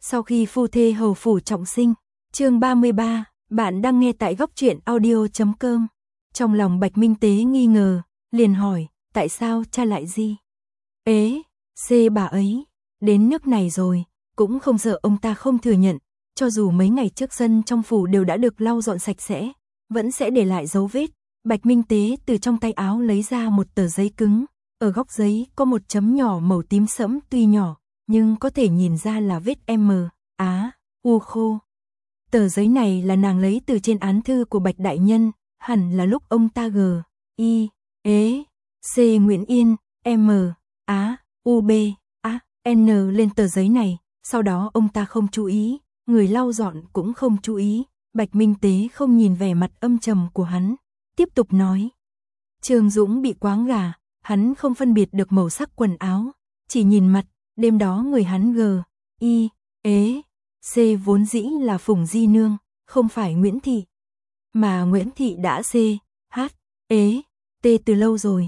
Sau khi phu thê hầu phủ trọng sinh, chương 33, bạn đang nghe tại góc truyện audio.com. Trong lòng Bạch Minh Tế nghi ngờ, liền hỏi, tại sao cha lại gì? Bà ấy, đến nước này rồi, cũng không sợ ông ta không thừa nhận, cho dù mấy ngày trước sân trong phủ đều đã được lau dọn sạch sẽ, vẫn sẽ để lại dấu vết. Bạch Minh Tế từ trong tay áo lấy ra một tờ giấy cứng, ở góc giấy có một chấm nhỏ màu tím sẫm tuy nhỏ, nhưng có thể nhìn ra là vết U khô. Tờ giấy này là nàng lấy từ trên án thư của Bạch Đại Nhân, hẳn là lúc ông ta Nguyễn Yên, N lên tờ giấy này, sau đó ông ta không chú ý, người lau dọn cũng không chú ý, Bạch Minh Tế không nhìn vẻ mặt âm trầm của hắn, tiếp tục nói. Trương Dũng bị quáng gà, hắn không phân biệt được màu sắc quần áo, chỉ nhìn mặt, đêm đó người hắn vốn dĩ là Phùng Di Nương, không phải Nguyễn Thị. Mà Nguyễn Thị đã từ lâu rồi,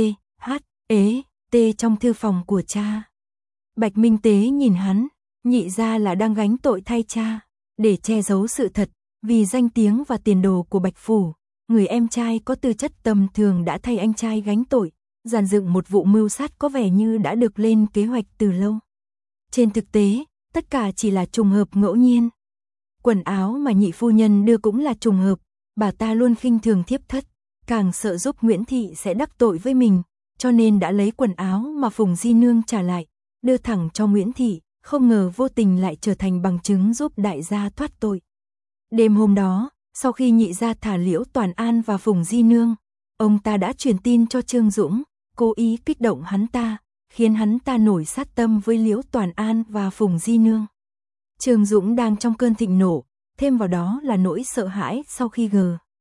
trong thư phòng của cha. Bạch Minh Tế nhìn hắn, nhị ra là đang gánh tội thay cha, để che giấu sự thật, vì danh tiếng và tiền đồ của Bạch Phủ. Người em trai có tư chất tầm thường đã thay anh trai gánh tội, dàn dựng một vụ mưu sát có vẻ như đã được lên kế hoạch từ lâu. Trên thực tế, tất cả chỉ là trùng hợp ngẫu nhiên. Quần áo mà nhị phu nhân đưa cũng là trùng hợp, bà ta luôn khinh thường thiếp thất, càng sợ giúp Nguyễn Thị sẽ đắc tội với mình, cho nên đã lấy quần áo mà Phùng Di Nương trả lại, đưa thẳng cho Nguyễn Thị, không ngờ vô tình lại trở thành bằng chứng giúp đại gia thoát tội. Đêm hôm đó, sau khi nhị gia thả Liễu Toàn An và Phùng Di Nương, ông ta đã truyền tin cho Trương Dũng, cố ý kích động hắn ta, khiến hắn ta nổi sát tâm với Liễu Toàn An và Phùng Di Nương. Trương Dũng đang trong cơn thịnh nộ, thêm vào đó là nỗi sợ hãi sau khi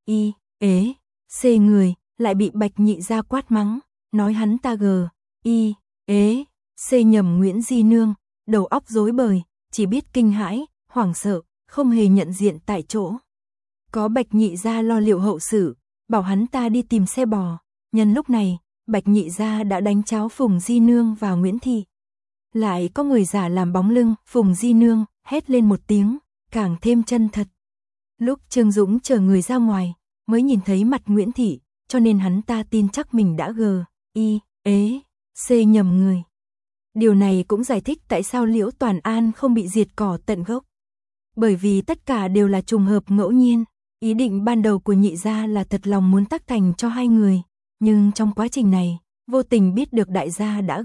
người lại bị Bạch nhị gia quát mắng, nói hắn ta nhầm Nguyễn Di Nương, đầu óc rối bời, chỉ biết kinh hãi, hoảng sợ, không hề nhận diện tại chỗ. Có Bạch nhị gia lo liệu hậu sự, bảo hắn ta đi tìm xe bò, nhân lúc này, Bạch nhị gia đã đánh cháo Phùng Di Nương và Nguyễn Thị. Lại có người giả làm bóng lưng, Phùng Di Nương hét lên một tiếng, càng thêm chân thật. Lúc Trương Dũng chờ người ra ngoài, mới nhìn thấy mặt Nguyễn Thị, cho nên hắn ta tin chắc mình đã nhầm người. Điều này cũng giải thích tại sao Liễu Toàn An không bị diệt cỏ tận gốc. Bởi vì tất cả đều là trùng hợp ngẫu nhiên, ý định ban đầu của nhị gia là thật lòng muốn tác thành cho hai người, nhưng trong quá trình này, vô tình biết được đại gia đã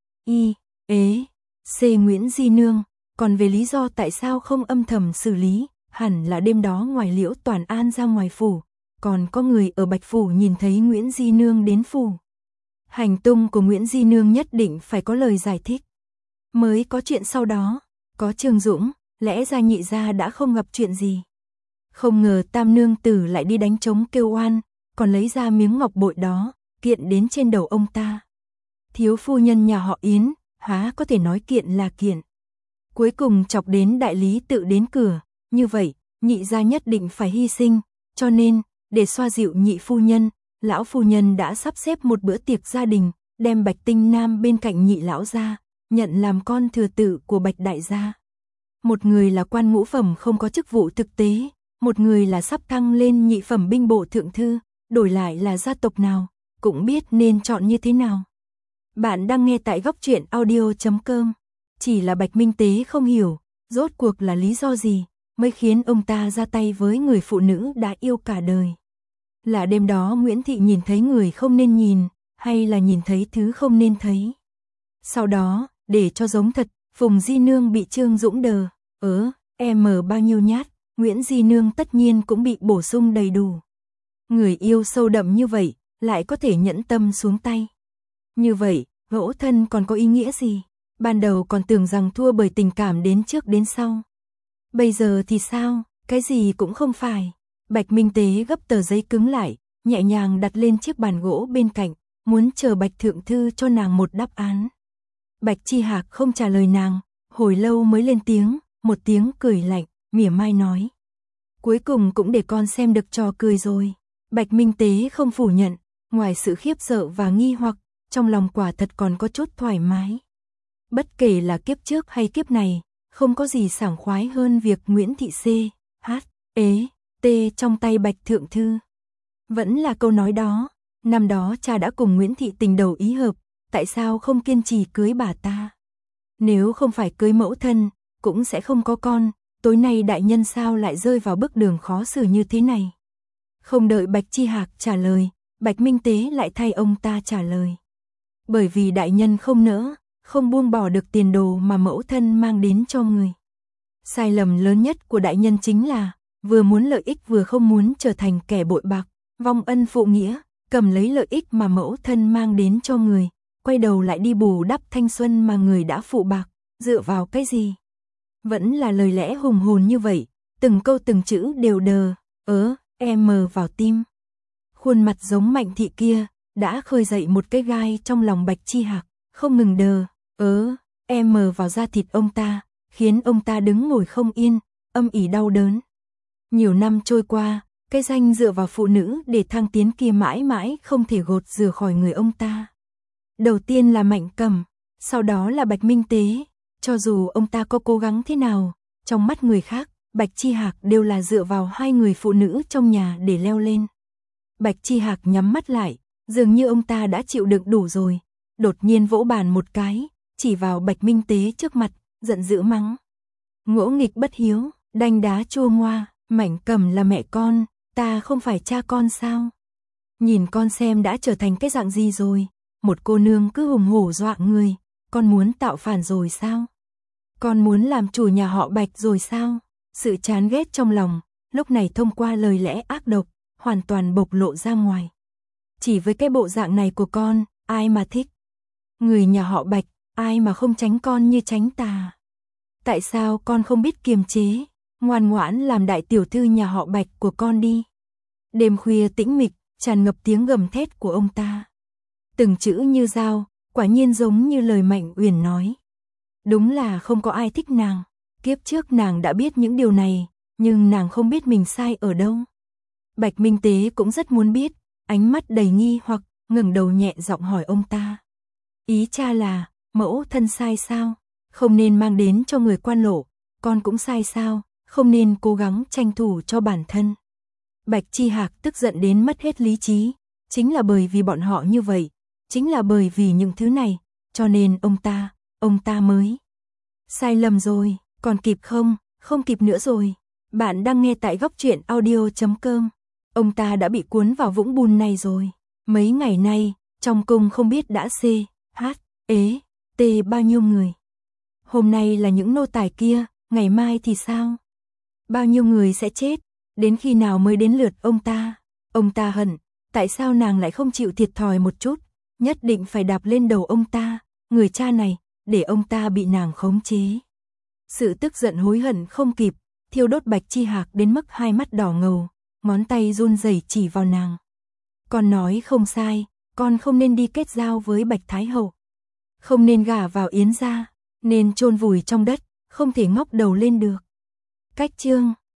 Nguyễn Di Nương, còn về lý do tại sao không âm thầm xử lý, hẳn là đêm đó ngoài Liễu Toàn An ra ngoài phủ, còn có người ở Bạch Phủ nhìn thấy Nguyễn Di Nương đến phủ. Hành tung của Nguyễn Di Nương nhất định phải có lời giải thích. Mới có chuyện sau đó, có Trương Dũng, lẽ ra nhị gia đã không gặp chuyện gì. Không ngờ tam nương tử lại đi đánh trống kêu oan, còn lấy ra miếng ngọc bội đó, kiện đến trên đầu ông ta. Thiếu phu nhân nhà họ Yến, há có thể nói kiện là kiện. Cuối cùng chọc đến đại lý tự đến cửa, như vậy, nhị gia nhất định phải hy sinh, cho nên, để xoa dịu nhị phu nhân, lão phu nhân đã sắp xếp một bữa tiệc gia đình, đem Bạch Tinh Nam bên cạnh nhị lão gia, nhận làm con thừa tự của Bạch đại gia. Một người là quan ngũ phẩm không có chức vụ thực tế, một người là sắp thăng lên nhị phẩm binh bộ thượng thư, đổi lại là gia tộc nào, cũng biết nên chọn như thế nào. Bạn đang nghe tại góc truyện audio.com. Chỉ là Bạch Minh Tế không hiểu, rốt cuộc là lý do gì, mới khiến ông ta ra tay với người phụ nữ đã yêu cả đời. Là đêm đó Nguyễn Thị nhìn thấy người không nên nhìn, hay là nhìn thấy thứ không nên thấy. Sau đó, để cho giống thật, Phùng Di Nương bị Trương Dũng bao nhiêu nhát, Nguyễn Di Nương tất nhiên cũng bị bổ sung đầy đủ. Người yêu sâu đậm như vậy, lại có thể nhẫn tâm xuống tay. Như vậy, gỗ thân còn có ý nghĩa gì? Ban đầu còn tưởng rằng thua bởi tình cảm đến trước đến sau. Bây giờ thì sao? Cái gì cũng không phải. Bạch Minh Tế gấp tờ giấy cứng lại, nhẹ nhàng đặt lên chiếc bàn gỗ bên cạnh, muốn chờ Bạch Thượng Thư cho nàng một đáp án. Bạch Chi Hạc không trả lời nàng, hồi lâu mới lên tiếng, một tiếng cười lạnh, mỉa mai nói. Cuối cùng cũng để con xem được trò cười rồi. Bạch Minh Tế không phủ nhận, ngoài sự khiếp sợ và nghi hoặc, trong lòng quả thật còn có chút thoải mái. Bất kể là kiếp trước hay kiếp này, không có gì sảng khoái hơn việc Nguyễn Thị C.H.E.T trong tay Bạch Thượng Thư. Vẫn là câu nói đó, năm đó cha đã cùng Nguyễn Thị tình đầu ý hợp, tại sao không kiên trì cưới bà ta? Nếu không phải cưới mẫu thân, cũng sẽ không có con, tối nay đại nhân sao lại rơi vào bước đường khó xử như thế này? Không đợi Bạch Chi Hạc trả lời, Bạch Minh Tế lại thay ông ta trả lời. Bởi vì đại nhân không nỡ, không buông bỏ được tiền đồ mà mẫu thân mang đến cho người. Sai lầm lớn nhất của đại nhân chính là, vừa muốn lợi ích vừa không muốn trở thành kẻ bội bạc, vong ân phụ nghĩa, cầm lấy lợi ích mà mẫu thân mang đến cho người, quay đầu lại đi bù đắp thanh xuân mà người đã phụ bạc, dựa vào cái gì? Vẫn là lời lẽ hùng hồn như vậy, từng câu từng chữ đều đờ, vào tim. Khuôn mặt giống Mạnh Thị kia, đã khơi dậy một cái gai trong lòng Bạch Chi Hạc, không ngừng đờ, vào da thịt ông ta, khiến ông ta đứng ngồi không yên, âm ỉ đau đớn. Nhiều năm trôi qua, cái danh dựa vào phụ nữ để thăng tiến kia mãi mãi không thể gột rửa khỏi người ông ta. Đầu tiên là Mạnh Cẩm, sau đó là Bạch Minh Tế, cho dù ông ta có cố gắng thế nào, trong mắt người khác, Bạch Chi Hạc đều là dựa vào hai người phụ nữ trong nhà để leo lên. Bạch Chi Hạc nhắm mắt lại, dường như ông ta đã chịu đựng đủ rồi, đột nhiên vỗ bàn một cái, chỉ vào Bạch Minh Tế trước mặt, giận dữ mắng. Ngỗ nghịch bất hiếu, đanh đá chua ngoa, Mạnh Cẩm là mẹ con, ta không phải cha con sao? Nhìn con xem đã trở thành cái dạng gì rồi, một cô nương cứ hùng hổ dọa người, con muốn tạo phản rồi sao? Con muốn làm chủ nhà họ Bạch rồi sao? Sự chán ghét trong lòng, lúc này thông qua lời lẽ ác độc, hoàn toàn bộc lộ ra ngoài. Chỉ với cái bộ dạng này của con, ai mà thích? Người nhà họ Bạch, ai mà không tránh con như tránh ta? Tại sao con không biết kiềm chế, ngoan ngoãn làm đại tiểu thư nhà họ Bạch của con đi? Đêm khuya tĩnh mịch, tràn ngập tiếng gầm thét của ông ta. Từng chữ như dao, quả nhiên giống như lời Mạnh Uyển nói. Đúng là không có ai thích nàng, kiếp trước nàng đã biết những điều này, nhưng nàng không biết mình sai ở đâu. Bạch Minh Tế cũng rất muốn biết, ánh mắt đầy nghi hoặc, ngẩng đầu nhẹ giọng hỏi ông ta. Ý cha là, mẫu thân sai sao? Không nên mang đến cho người quan lộ, con cũng sai sao? Không nên cố gắng tranh thủ cho bản thân. Bạch Chi Hạc tức giận đến mất hết lý trí, chính là bởi vì bọn họ như vậy, chính là bởi vì những thứ này, cho nên ông ta mới. Sai lầm rồi, còn kịp không? Không kịp nữa rồi. Bạn đang nghe tại Góc Truyện Audio.com. Ông ta đã bị cuốn vào vũng bùn này rồi. Mấy ngày nay, trong cung không biết đã C.H.E.T bao nhiêu người. Hôm nay là những nô tài kia, ngày mai thì sao? Bao nhiêu người sẽ chết, đến khi nào mới đến lượt ông ta? Ông ta hận, tại sao nàng lại không chịu thiệt thòi một chút, nhất định phải đạp lên đầu ông ta, người cha này, để ông ta bị nàng khống chế. Sự tức giận hối hận không kịp, thiêu đốt Bạch Chi Hạc đến mức hai mắt đỏ ngầu, ngón tay run rẩy chỉ vào nàng. Con nói không sai, con không nên đi kết giao với Bạch Thái Hậu, không nên gả vào Yến gia, nên chôn vùi trong đất, không thể ngóc đầu lên được. Cách chương